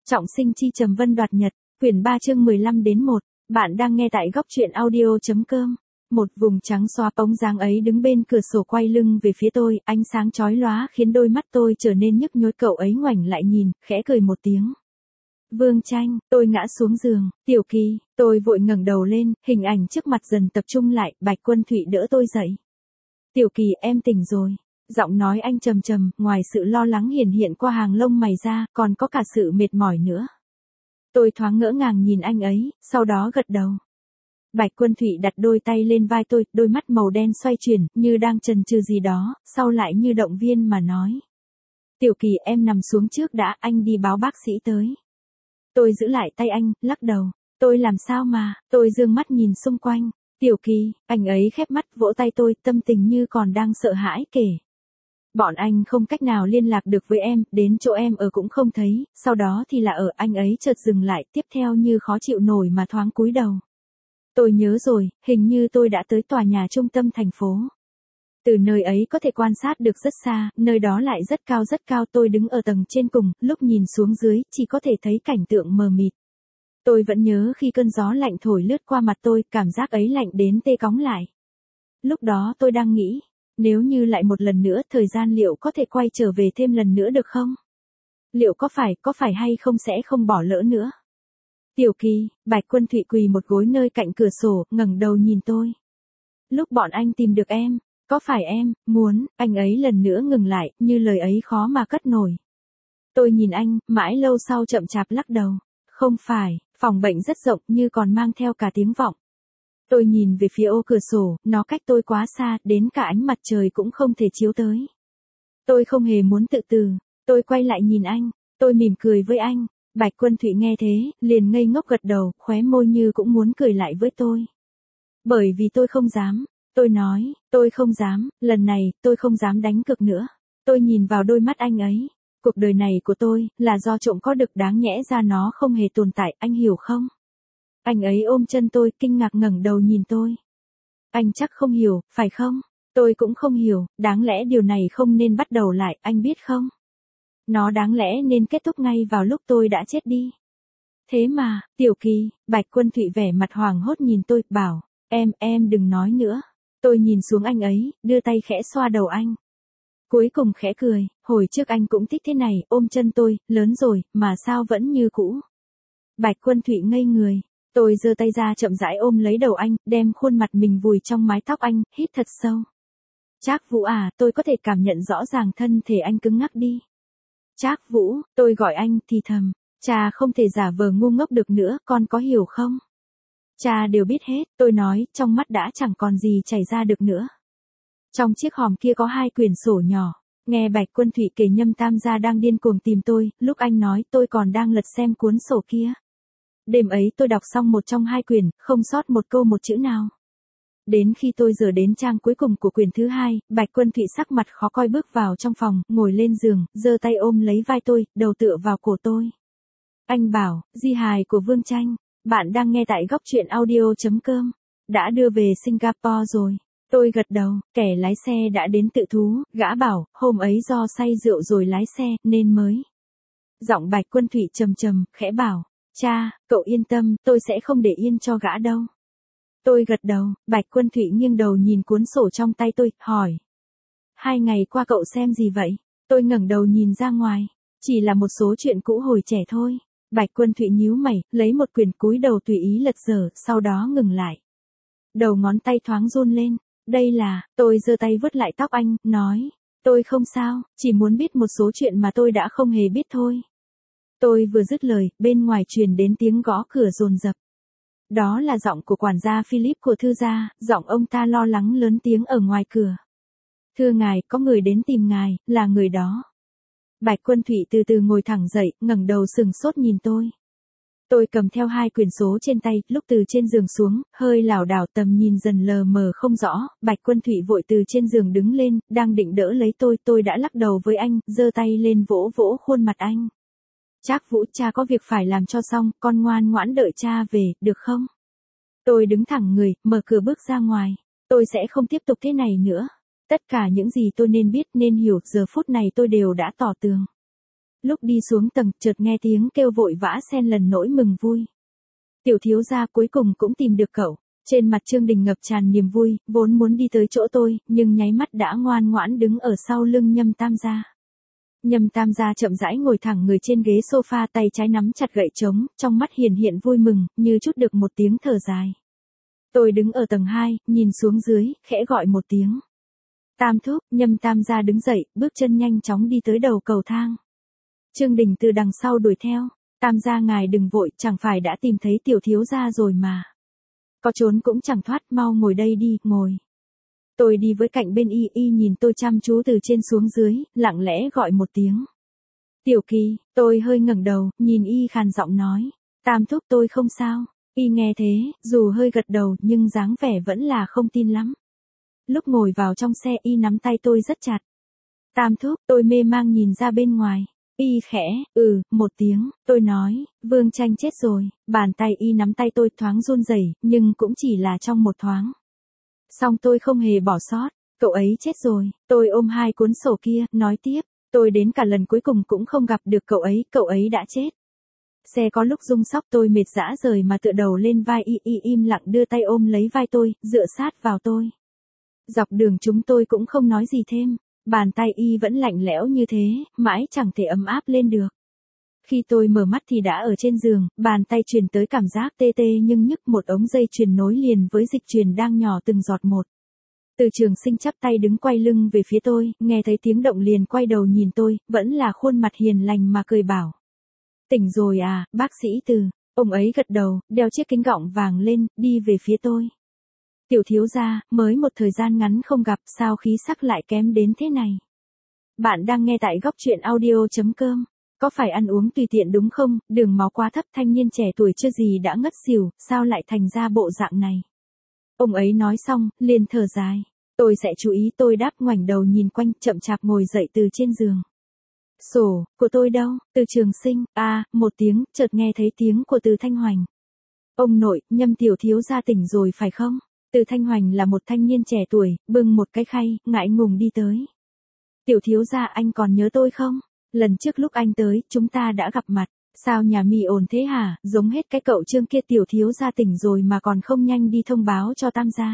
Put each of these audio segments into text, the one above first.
Trọng sinh chi trầm vân đoạt nhật, quyển 3 chương 15 đến 1, bạn đang nghe tại góc truyện audio.com. Một vùng trắng xóa bóng dáng ấy đứng bên cửa sổ quay lưng về phía tôi, ánh sáng chói lóa khiến đôi mắt tôi trở nên nhức nhối. Cậu ấy ngoảnh lại nhìn, khẽ cười một tiếng. Vương Tranh, tôi ngã xuống giường. Tiểu Kỳ, tôi vội ngẩng đầu lên, hình ảnh trước mặt dần tập trung lại. Bạch Quân Thụy đỡ tôi dậy. Tiểu Kỳ, em tỉnh rồi. Giọng nói anh trầm trầm, ngoài sự lo lắng hiển hiện qua hàng lông mày ra, còn có cả sự mệt mỏi nữa. Tôi thoáng ngỡ ngàng nhìn anh ấy, sau đó gật đầu. Bạch Quân Thụy đặt đôi tay lên vai tôi, đôi mắt màu đen xoay chuyển, như đang chần chừ gì đó, sau lại như động viên mà nói. Tiểu Kỳ, em nằm xuống trước đã, anh đi báo bác sĩ tới. Tôi giữ lại tay anh, lắc đầu. Tôi làm sao mà, tôi dương mắt nhìn xung quanh. Tiểu Kỳ, anh ấy khép mắt vỗ tay tôi, tâm tình như còn đang sợ hãi kể. Bọn anh không cách nào liên lạc được với em, đến chỗ em ở cũng không thấy, sau đó thì là ở. Anh ấy chợt dừng lại, tiếp theo như khó chịu nổi mà thoáng cúi đầu. Tôi nhớ rồi, hình như tôi đã tới tòa nhà trung tâm thành phố. Từ nơi ấy có thể quan sát được rất xa, nơi đó lại rất cao. Tôi đứng ở tầng trên cùng, lúc nhìn xuống dưới, chỉ có thể thấy cảnh tượng mờ mịt. Tôi vẫn nhớ khi cơn gió lạnh thổi lướt qua mặt tôi, cảm giác ấy lạnh đến tê cóng lại. Lúc đó tôi đang nghĩ, nếu như lại một lần nữa, thời gian liệu có thể quay trở về thêm lần nữa được không? Liệu có phải hay không sẽ không bỏ lỡ nữa? Tiểu Kỳ, Bạch Quân Thụy quỳ một gối nơi cạnh cửa sổ, ngẩng đầu nhìn tôi. Lúc bọn anh tìm được em, có phải em muốn? Anh ấy lần nữa ngừng lại, như lời ấy khó mà cất nổi. Tôi nhìn anh, mãi lâu sau chậm chạp lắc đầu. Không phải, phòng bệnh rất rộng như còn mang theo cả tiếng vọng. Tôi nhìn về phía ô cửa sổ, nó cách tôi quá xa, đến cả ánh mặt trời cũng không thể chiếu tới. Tôi không hề muốn tự tử, tôi quay lại nhìn anh, tôi mỉm cười với anh. Bạch Quân Thụy nghe thế, liền ngây ngốc gật đầu, khóe môi như cũng muốn cười lại với tôi. Bởi vì tôi không dám, tôi nói, tôi không dám, lần này, tôi không dám đánh cược nữa. Tôi nhìn vào đôi mắt anh ấy. Cuộc đời này của tôi, là do trộm có được, đáng nhẽ ra nó không hề tồn tại, anh hiểu không? Anh ấy ôm chân tôi, kinh ngạc ngẩng đầu nhìn tôi. Anh chắc không hiểu, phải không? Tôi cũng không hiểu, đáng lẽ điều này không nên bắt đầu lại, anh biết không? Nó đáng lẽ nên kết thúc ngay vào lúc tôi đã chết đi. Thế mà, Tiểu Kỳ, Bạch Quân Thụy vẻ mặt hoảng hốt nhìn tôi, bảo, em đừng nói nữa. Tôi nhìn xuống anh ấy, đưa tay khẽ xoa đầu anh. Cuối cùng khẽ cười, hồi trước anh cũng thích thế này, ôm chân tôi, lớn rồi, mà sao vẫn như cũ. Bạch Quân Thụy ngây người. Tôi giơ tay ra chậm rãi ôm lấy đầu anh, đem khuôn mặt mình vùi trong mái tóc anh, hít thật sâu. Trác Vũ à, tôi có thể cảm nhận rõ ràng thân thể anh cứng ngắc đi. Trác Vũ, tôi gọi anh thì thầm, cha không thể giả vờ ngu ngốc được nữa, con có hiểu không? Cha đều biết hết, tôi nói, trong mắt đã chẳng còn gì chảy ra được nữa. Trong chiếc hòm kia có 2 quyển sổ nhỏ, nghe Bạch Quân Thụy kể Nhâm Tam gia đang điên cuồng tìm tôi, lúc anh nói tôi còn đang lật xem cuốn sổ kia. Đêm ấy tôi đọc xong một trong 2 quyển, không sót một câu một chữ nào. Đến khi tôi dở đến trang cuối cùng của quyển thứ 2, Bạch Quân Thụy sắc mặt khó coi bước vào trong phòng, ngồi lên giường, giơ tay ôm lấy vai tôi, đầu tựa vào cổ tôi. Anh bảo, di hài của Vương Tranh, bạn đang nghe tại góc truyện audio.com, đã đưa về Singapore rồi. Tôi gật đầu, kẻ lái xe đã đến tự thú, gã bảo, hôm ấy do say rượu rồi lái xe, nên mới. Giọng Bạch Quân Thụy trầm trầm, khẽ bảo, cha, cậu yên tâm, tôi sẽ không để yên cho gã đâu. Tôi gật đầu, Bạch Quân Thụy nghiêng đầu nhìn cuốn sổ trong tay tôi, hỏi. 2 ngày qua cậu xem gì vậy? Tôi ngẩng đầu nhìn ra ngoài, chỉ là một số chuyện cũ hồi trẻ thôi. Bạch Quân Thụy nhíu mày, lấy một quyển cúi đầu tùy ý lật dở, sau đó ngừng lại. Đầu ngón tay thoáng run lên. Đây là, tôi giơ tay vuốt lại tóc anh, nói. Tôi không sao, chỉ muốn biết một số chuyện mà tôi đã không hề biết thôi. Tôi vừa dứt lời, bên ngoài truyền đến tiếng gõ cửa dồn dập. Đó là giọng của quản gia Philip của Thư gia, giọng ông ta lo lắng lớn tiếng ở ngoài cửa. Thưa ngài, có người đến tìm ngài, là người đó. Bạch Quân Thụy từ từ ngồi thẳng dậy, ngẩng đầu sừng sốt nhìn tôi. Tôi cầm theo 2 quyển số trên tay, lúc từ trên giường xuống, hơi lảo đảo, tầm nhìn dần lờ mờ không rõ. Bạch Quân Thụy vội từ trên giường đứng lên, đang định đỡ lấy tôi đã lắc đầu với anh, giơ tay lên vỗ vỗ khuôn mặt anh. Trác Vũ, cha có việc phải làm cho xong, con ngoan ngoãn đợi cha về, được không? Tôi đứng thẳng người, mở cửa bước ra ngoài. Tôi sẽ không tiếp tục thế này nữa. Tất cả những gì tôi nên biết, nên hiểu, giờ phút này tôi đều đã tỏ tường. Lúc đi xuống tầng, chợt nghe tiếng kêu vội vã xen lần nỗi mừng vui. Tiểu thiếu gia cuối cùng cũng tìm được cậu. Trên mặt Trương Đình ngập tràn niềm vui, vốn muốn đi tới chỗ tôi, nhưng nháy mắt đã ngoan ngoãn đứng ở sau lưng Nhâm Tam gia. Nhâm Tam gia chậm rãi ngồi thẳng người trên ghế sofa, tay trái nắm chặt gậy trống, trong mắt hiển hiện vui mừng, như chút được một tiếng thở dài. Tôi đứng ở tầng 2, nhìn xuống dưới, khẽ gọi một tiếng. Tam thúc, Nhâm Tam gia đứng dậy, bước chân nhanh chóng đi tới đầu cầu thang. Trương Đình từ đằng sau đuổi theo. Tam gia ngài đừng vội, chẳng phải đã tìm thấy tiểu thiếu gia rồi mà. Có trốn cũng chẳng thoát, mau ngồi đây đi, ngồi. Tôi đi với cạnh bên y nhìn tôi chăm chú từ trên xuống dưới, lặng lẽ gọi một tiếng. Tiểu Kỳ, tôi hơi ngẩng đầu, nhìn y khàn giọng nói. Tam thúc tôi không sao. Y nghe thế, dù hơi gật đầu nhưng dáng vẻ vẫn là không tin lắm. Lúc ngồi vào trong xe y nắm tay tôi rất chặt. Tam thúc, tôi mê mang nhìn ra bên ngoài. Y khẽ, một tiếng, tôi nói, Vương Tranh chết rồi, bàn tay y nắm tay tôi thoáng run rẩy, nhưng cũng chỉ là trong một thoáng. Song tôi không hề bỏ sót, cậu ấy chết rồi, tôi ôm hai cuốn sổ kia, nói tiếp, tôi đến cả lần cuối cùng cũng không gặp được cậu ấy đã chết. Xe có lúc rung sóc, tôi mệt rã rời mà tựa đầu lên vai y im lặng đưa tay ôm lấy vai tôi, dựa sát vào tôi. Dọc đường chúng tôi cũng không nói gì thêm. Bàn tay y vẫn lạnh lẽo như thế, mãi chẳng thể ấm áp lên được. Khi tôi mở mắt thì đã ở trên giường, bàn tay truyền tới cảm giác tê tê nhưng nhức, một ống dây chuyền nối liền với dịch chuyền đang nhỏ từng giọt một. Từ Trường Sinh chắp tay đứng quay lưng về phía tôi, nghe thấy tiếng động liền quay đầu nhìn tôi, vẫn là khuôn mặt hiền lành mà cười bảo. Tỉnh rồi à, bác sĩ Từ. Ông ấy gật đầu, đeo chiếc kính gọng vàng lên, đi về phía tôi. Tiểu thiếu gia, mới một thời gian ngắn không gặp, sao khí sắc lại kém đến thế này? Bạn đang nghe tại góc truyện audio.com. Có phải ăn uống tùy tiện đúng không? Đường máu quá thấp, thanh niên trẻ tuổi chưa gì đã ngất xỉu, sao lại thành ra bộ dạng này? Ông ấy nói xong, liền thở dài. Tôi sẽ chú ý, tôi đáp, ngoảnh đầu nhìn quanh, chậm chạp ngồi dậy từ trên giường. Sổ của tôi đâu? Từ Trường Sinh. Một tiếng, chợt nghe thấy tiếng của Từ Thanh Hoành. Ông nội, Nhâm tiểu thiếu gia tỉnh rồi phải không? Từ Thanh Hoành là một thanh niên trẻ tuổi, bưng một cái khay, ngại ngùng đi tới. Tiểu thiếu gia, anh còn nhớ tôi không? Lần trước lúc anh tới, chúng ta đã gặp mặt. Sao nhà mì ổn thế hả? Giống hết cái cậu Trương kia, tiểu thiếu gia tỉnh rồi mà còn không nhanh đi thông báo cho Tam gia.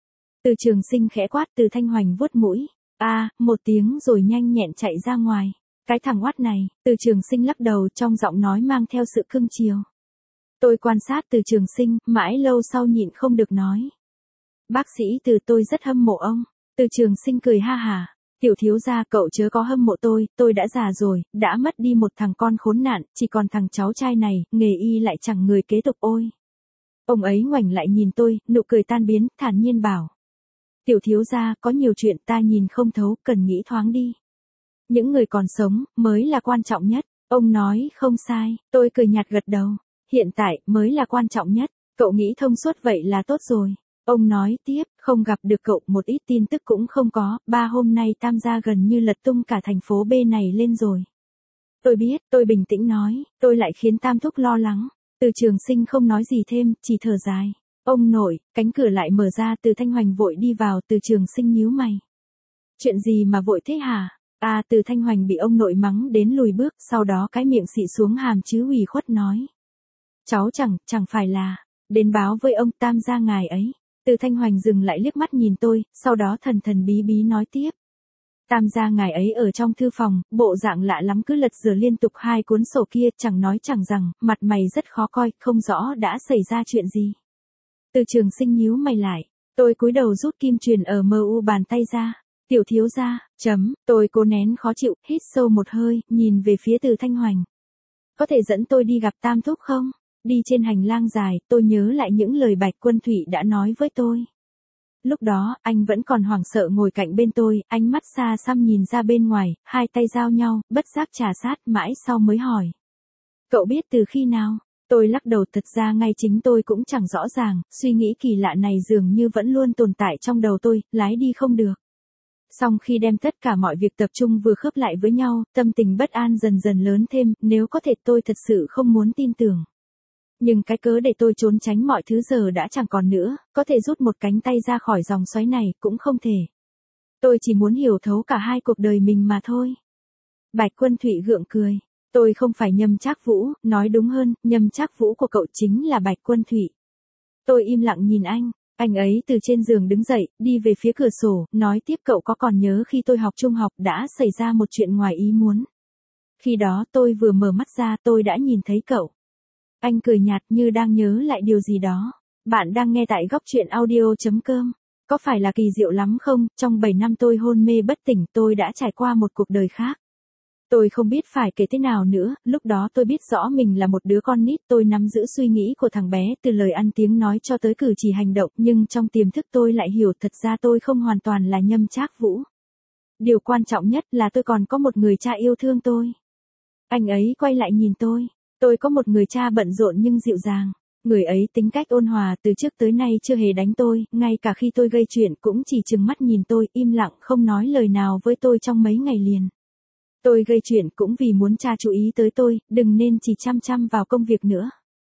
Từ Trường Sinh khẽ quát. Từ Thanh Hoành vuốt mũi. Một tiếng rồi nhanh nhẹn chạy ra ngoài. Cái thằng oát này. Từ Trường Sinh lắc đầu, trong giọng nói mang theo sự cưng chiều. Tôi quan sát Từ Trường Sinh, mãi lâu sau nhịn không được nói. Bác sĩ Từ, tôi rất hâm mộ ông. Từ Trường Sinh cười ha hả. Tiểu thiếu gia, cậu chớ có hâm mộ tôi đã già rồi, đã mất đi một thằng con khốn nạn, chỉ còn thằng cháu trai này, nghề y lại chẳng người kế tục ôi. Ông ấy ngoảnh lại nhìn tôi, nụ cười tan biến, thản nhiên bảo. Tiểu thiếu gia, có nhiều chuyện ta nhìn không thấu, cần nghĩ thoáng đi. Những người còn sống, mới là quan trọng nhất. Ông nói không sai, tôi cười nhạt gật đầu. Hiện tại, mới là quan trọng nhất, cậu nghĩ thông suốt vậy là tốt rồi. Ông nói tiếp, không gặp được cậu, một ít tin tức cũng không có, 3 hôm nay Tam gia gần như lật tung cả thành phố B này lên rồi. Tôi biết, tôi bình tĩnh nói, tôi lại khiến Tam thúc lo lắng. Từ Trường Sinh không nói gì thêm, chỉ thở dài. Ông nội, cánh cửa lại mở ra, Từ Thanh Hoành vội đi vào. Từ Trường Sinh nhíu mày. Chuyện gì mà vội thế hả? Từ Thanh Hoành bị ông nội mắng đến lùi bước, sau đó cái miệng xị xuống hàm chứ ủy khuất nói. Cháu chẳng phải là, đến báo với ông Tam gia ngài ấy. Từ Thanh Hoành dừng lại liếc mắt nhìn tôi, sau đó thần thần bí bí nói tiếp. Tam gia ngài ấy ở trong thư phòng, bộ dạng lạ lắm, cứ lật dở liên tục hai cuốn sổ kia, chẳng nói chẳng rằng, mặt mày rất khó coi, không rõ đã xảy ra chuyện gì. Từ Trường Sinh nhíu mày lại, tôi cúi đầu rút kim truyền ở mu bàn tay ra. Tiểu thiếu gia, tôi cố nén khó chịu, hít sâu một hơi, nhìn về phía Từ Thanh Hoành. Có thể dẫn tôi đi gặp Tam thúc không? Đi trên hành lang dài, tôi nhớ lại những lời Bạch Quân Thụy đã nói với tôi. Lúc đó, anh vẫn còn hoảng sợ ngồi cạnh bên tôi, ánh mắt xa xăm nhìn ra bên ngoài, hai tay giao nhau, bất giác trà sát, mãi sau mới hỏi. Cậu biết từ khi nào? Tôi lắc đầu, thật ra ngay chính tôi cũng chẳng rõ ràng, suy nghĩ kỳ lạ này dường như vẫn luôn tồn tại trong đầu tôi, lái đi không được. Song khi đem tất cả mọi việc tập trung vừa khớp lại với nhau, tâm tình bất an dần dần lớn thêm, nếu có thể tôi thật sự không muốn tin tưởng. Nhưng cái cớ để tôi trốn tránh mọi thứ giờ đã chẳng còn nữa, có thể rút một cánh tay ra khỏi dòng xoáy này, cũng không thể. Tôi chỉ muốn hiểu thấu cả hai cuộc đời mình mà thôi. Bạch Quân Thụy gượng cười. Tôi không phải Nhâm Trác Vũ, nói đúng hơn, Nhâm Trác Vũ của cậu chính là Bạch Quân Thụy. Tôi im lặng nhìn anh ấy từ trên giường đứng dậy, đi về phía cửa sổ, nói tiếp cậu có còn nhớ khi tôi học trung học đã xảy ra một chuyện ngoài ý muốn. Khi đó tôi vừa mở mắt ra tôi đã nhìn thấy cậu. Anh cười nhạt như đang nhớ lại điều gì đó. Bạn đang nghe tại góc truyện audio.com. Có phải là kỳ diệu lắm không, trong 7 năm tôi hôn mê bất tỉnh tôi đã trải qua một cuộc đời khác. Tôi không biết phải kể thế nào nữa, lúc đó tôi biết rõ mình là một đứa con nít, tôi nắm giữ suy nghĩ của thằng bé từ lời ăn tiếng nói cho tới cử chỉ hành động, nhưng trong tiềm thức tôi lại hiểu thật ra tôi không hoàn toàn là Nhâm Trác Vũ. Điều quan trọng nhất là tôi còn có một người cha yêu thương tôi. Anh ấy quay lại nhìn tôi có một người cha bận rộn nhưng dịu dàng. Người ấy tính cách ôn hòa từ trước tới nay chưa hề đánh tôi, ngay cả khi tôi gây chuyện cũng chỉ trừng mắt nhìn tôi, im lặng không nói lời nào với tôi trong mấy ngày liền. Tôi gây chuyện cũng vì muốn cha chú ý tới tôi, đừng nên chỉ chăm chăm vào công việc nữa.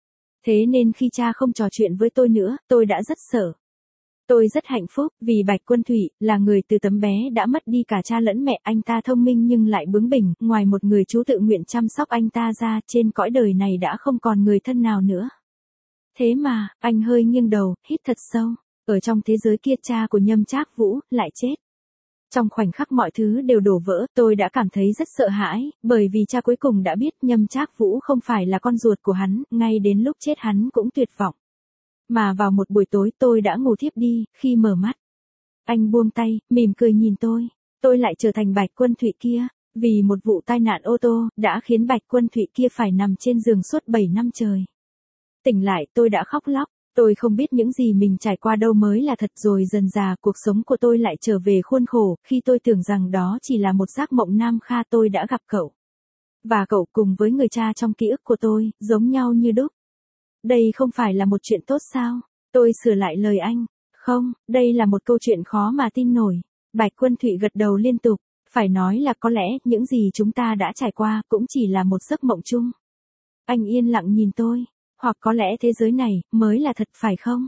Thế nên khi cha không trò chuyện với tôi nữa, tôi đã rất sợ. Tôi rất hạnh phúc, vì Bạch Quân Thụy, là người từ tấm bé đã mất đi cả cha lẫn mẹ, anh ta thông minh nhưng lại bướng bỉnh, ngoài một người chú tự nguyện chăm sóc anh ta ra, trên cõi đời này đã không còn người thân nào nữa. Thế mà, anh hơi nghiêng đầu, hít thật sâu, ở trong thế giới kia cha của Nhâm Trác Vũ, lại chết. Trong khoảnh khắc mọi thứ đều đổ vỡ, tôi đã cảm thấy rất sợ hãi, bởi vì cha cuối cùng đã biết Nhâm Trác Vũ không phải là con ruột của hắn, ngay đến lúc chết hắn cũng tuyệt vọng. Mà vào một buổi tối tôi đã ngủ thiếp đi, khi mở mắt. Anh buông tay, mỉm cười nhìn tôi lại trở thành Bạch Quân Thụy kia, vì một vụ tai nạn ô tô, đã khiến Bạch Quân Thụy kia phải nằm trên giường suốt 7 năm trời. Tỉnh lại tôi đã khóc lóc, tôi không biết những gì mình trải qua đâu mới là thật rồi dần dà cuộc sống của tôi lại trở về khuôn khổ, khi tôi tưởng rằng đó chỉ là một giấc mộng nam kha tôi đã gặp cậu. Và cậu cùng với người cha trong ký ức của tôi, giống nhau như đúc. Đây không phải là một chuyện tốt sao? Tôi sửa lại lời anh. Không, đây là một câu chuyện khó mà tin nổi. Bạch Quân Thụy gật đầu liên tục. Phải nói là có lẽ những gì chúng ta đã trải qua cũng chỉ là một giấc mộng chung. Anh yên lặng nhìn tôi. Hoặc có lẽ thế giới này mới là thật phải không?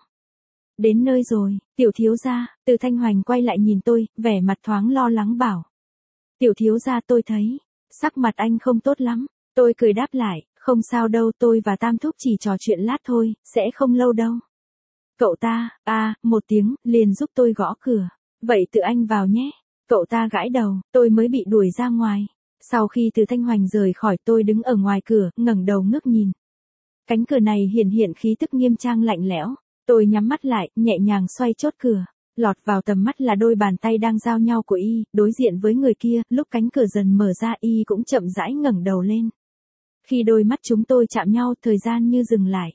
Đến nơi rồi, tiểu thiếu gia, Từ Thanh Hoành quay lại nhìn tôi, vẻ mặt thoáng lo lắng bảo. Tiểu thiếu gia tôi thấy, sắc mặt anh không tốt lắm. Tôi cười đáp lại, không sao đâu, tôi và Tam Thúc chỉ trò chuyện lát thôi, sẽ không lâu đâu. Cậu ta, một tiếng, liền giúp tôi gõ cửa. Vậy tự anh vào nhé. Cậu ta gãi đầu, tôi mới bị đuổi ra ngoài. Sau khi Từ Thanh Hoành rời khỏi tôi đứng ở ngoài cửa, ngẩng đầu ngước nhìn. Cánh cửa này hiện khí tức nghiêm trang lạnh lẽo. Tôi nhắm mắt lại, nhẹ nhàng xoay chốt cửa. Lọt vào tầm mắt là đôi bàn tay đang giao nhau của y, đối diện với người kia, lúc cánh cửa dần mở ra y cũng chậm rãi ngẩng đầu lên. Khi đôi mắt chúng tôi chạm nhau, thời gian như dừng lại.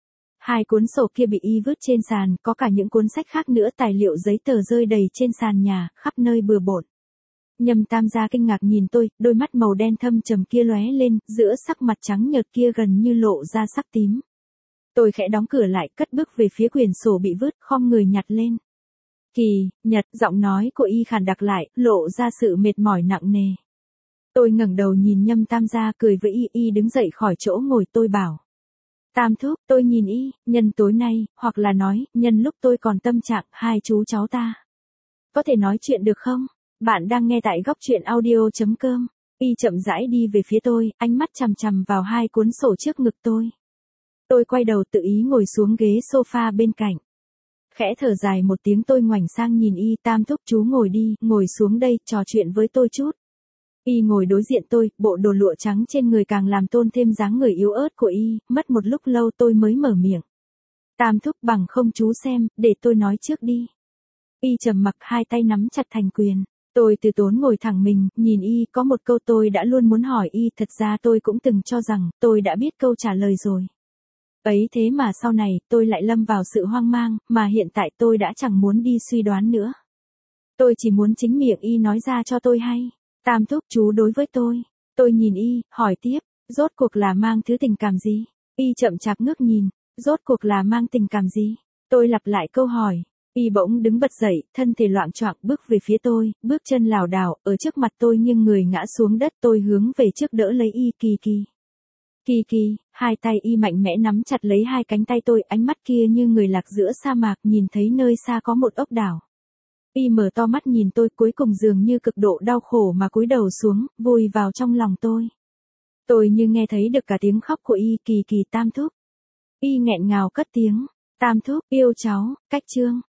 Hai cuốn sổ kia bị y vứt trên sàn, có cả những cuốn sách khác nữa, tài liệu giấy tờ rơi đầy trên sàn nhà, khắp nơi bừa bộn. Nhâm Tam gia kinh ngạc nhìn tôi, đôi mắt màu đen thâm trầm kia lóe lên, giữa sắc mặt trắng nhợt kia gần như lộ ra sắc tím. Tôi khẽ đóng cửa lại, cất bước về phía quyển sổ bị vứt, khom người nhặt lên. Kỳ, Nhật, giọng nói của y khàn đặc lại, lộ ra sự mệt mỏi nặng nề. Tôi ngẩng đầu nhìn Nhâm Tam gia cười với y đứng dậy khỏi chỗ ngồi, tôi bảo. Tam Thúc, tôi nhìn y, nhân tối nay, hoặc là nói, nhân lúc tôi còn tâm trạng, hai chú cháu ta. Có thể nói chuyện được không? Bạn đang nghe tại góc truyện audio.com. Y chậm rãi đi về phía tôi, ánh mắt chằm chằm vào hai cuốn sổ trước ngực tôi. Tôi quay đầu tự ý ngồi xuống ghế sofa bên cạnh. Khẽ thở dài một tiếng tôi ngoảnh sang nhìn y. Tam Thúc chú ngồi đi, ngồi xuống đây, trò chuyện với tôi chút. Y ngồi đối diện tôi, bộ đồ lụa trắng trên người càng làm tôn thêm dáng người yếu ớt của y, mất một lúc lâu tôi mới mở miệng. Tam Thúc bằng không chú xem, để tôi nói trước đi. Y trầm mặc, hai tay nắm chặt thành quyền. Tôi từ tốn ngồi thẳng mình, nhìn y, có một câu tôi đã luôn muốn hỏi y, thật ra tôi cũng từng cho rằng, tôi đã biết câu trả lời rồi. Ấy thế mà sau này, tôi lại lâm vào sự hoang mang, mà hiện tại tôi đã chẳng muốn đi suy đoán nữa. Tôi chỉ muốn chính miệng y nói ra cho tôi hay. Tam Thúc chú đối với tôi nhìn y, hỏi tiếp, rốt cuộc là mang thứ tình cảm gì? Y chậm chạp ngước nhìn, rốt cuộc là mang tình cảm gì? Tôi lặp lại câu hỏi. Y bỗng đứng bật dậy, thân thể loạng choạng bước về phía tôi, bước chân lảo đảo, ở trước mặt tôi nghiêng người ngã xuống đất, tôi hướng về trước đỡ lấy y. Kỳ, hai tay y mạnh mẽ nắm chặt lấy hai cánh tay tôi, ánh mắt kia như người lạc giữa sa mạc, nhìn thấy nơi xa có một ốc đảo. Y mở to mắt nhìn tôi, cuối cùng dường như cực độ đau khổ mà cúi đầu xuống, vùi vào trong lòng tôi. Tôi như nghe thấy được cả tiếng khóc của Y Kỳ Kỳ Tam thúc. Y nghẹn ngào cất tiếng, Tam thúc, yêu cháu, cách Trương.